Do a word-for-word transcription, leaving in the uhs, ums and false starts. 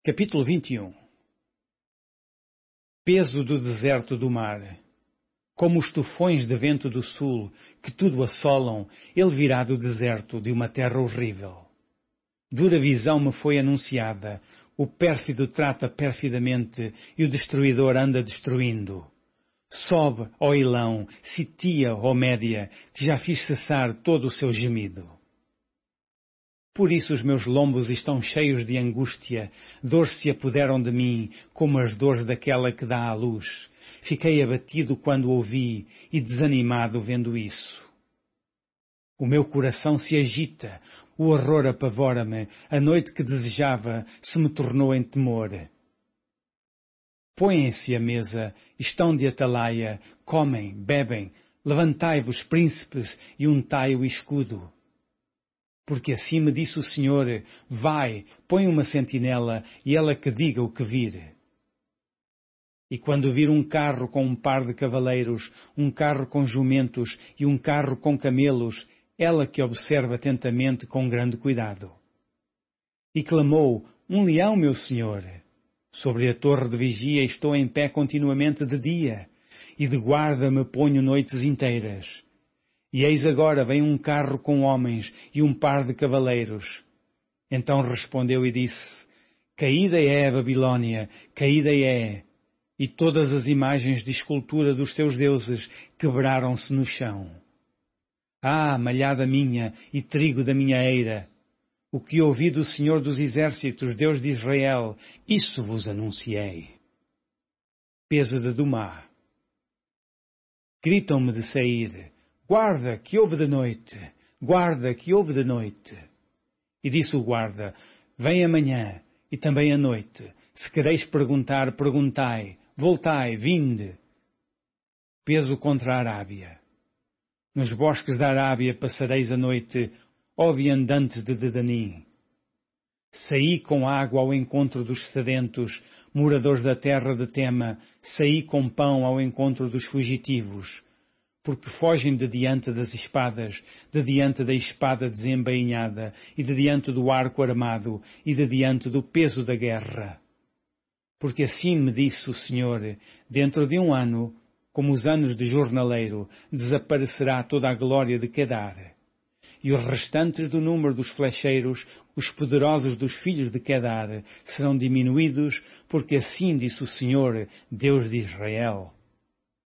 Capítulo vinte e um. Peso do deserto do mar. Como os tufões de vento do sul, que tudo assolam, ele virá do deserto de uma terra horrível. Dura visão me foi anunciada, o pérfido trata perfidamente e o destruidor anda destruindo. Sobe, ó Ilão, sitia, ó Média, que já fiz cessar todo o seu gemido. Por isso os meus lombos estão cheios de angústia, dores se apoderam de mim, como as dores daquela que dá à luz. Fiquei abatido quando ouvi e desanimado vendo isso. O meu coração se agita, o horror apavora-me, a noite que desejava se me tornou em temor. Põem-se à mesa, estão de atalaia, comem, bebem, levantai-vos, príncipes, e untai o escudo. Porque assim me disse o Senhor, vai, põe uma sentinela, e ela que diga o que vir. E quando vir um carro com um par de cavaleiros, um carro com jumentos e um carro com camelos, ela que observa atentamente com grande cuidado. E clamou, um leão, meu Senhor. Sobre a torre de vigia estou em pé continuamente de dia, e de guarda me ponho noites inteiras. E eis agora vem um carro com homens e um par de cavaleiros. Então respondeu e disse, caída é a Babilônia, caída é, e todas as imagens de escultura dos seus deuses quebraram-se no chão. Ah, malhada minha e trigo da minha eira! O que ouvi do Senhor dos Exércitos, Deus de Israel, isso vos anunciei. Peso de Dumá. Gritam-me de sair. Guarda, que houve de noite! Guarda, que houve de noite! E disse o guarda, vem amanhã, e também à noite. Se quereis perguntar, perguntai. Voltai, vinde. Peso contra a Arábia. Nos bosques da Arábia passareis a noite, ó viandantes de Dedanim. Saí com água ao encontro dos sedentos, moradores da terra de Tema, saí com pão ao encontro dos fugitivos. Porque fogem de diante das espadas, de diante da espada desembainhada, e de diante do arco armado, e de diante do peso da guerra. Porque assim me disse o Senhor, dentro de um ano, como os anos de jornaleiro, desaparecerá toda a glória de Quedar. E os restantes do número dos flecheiros, os poderosos dos filhos de Quedar, serão diminuídos, porque assim disse o Senhor, Deus de Israel.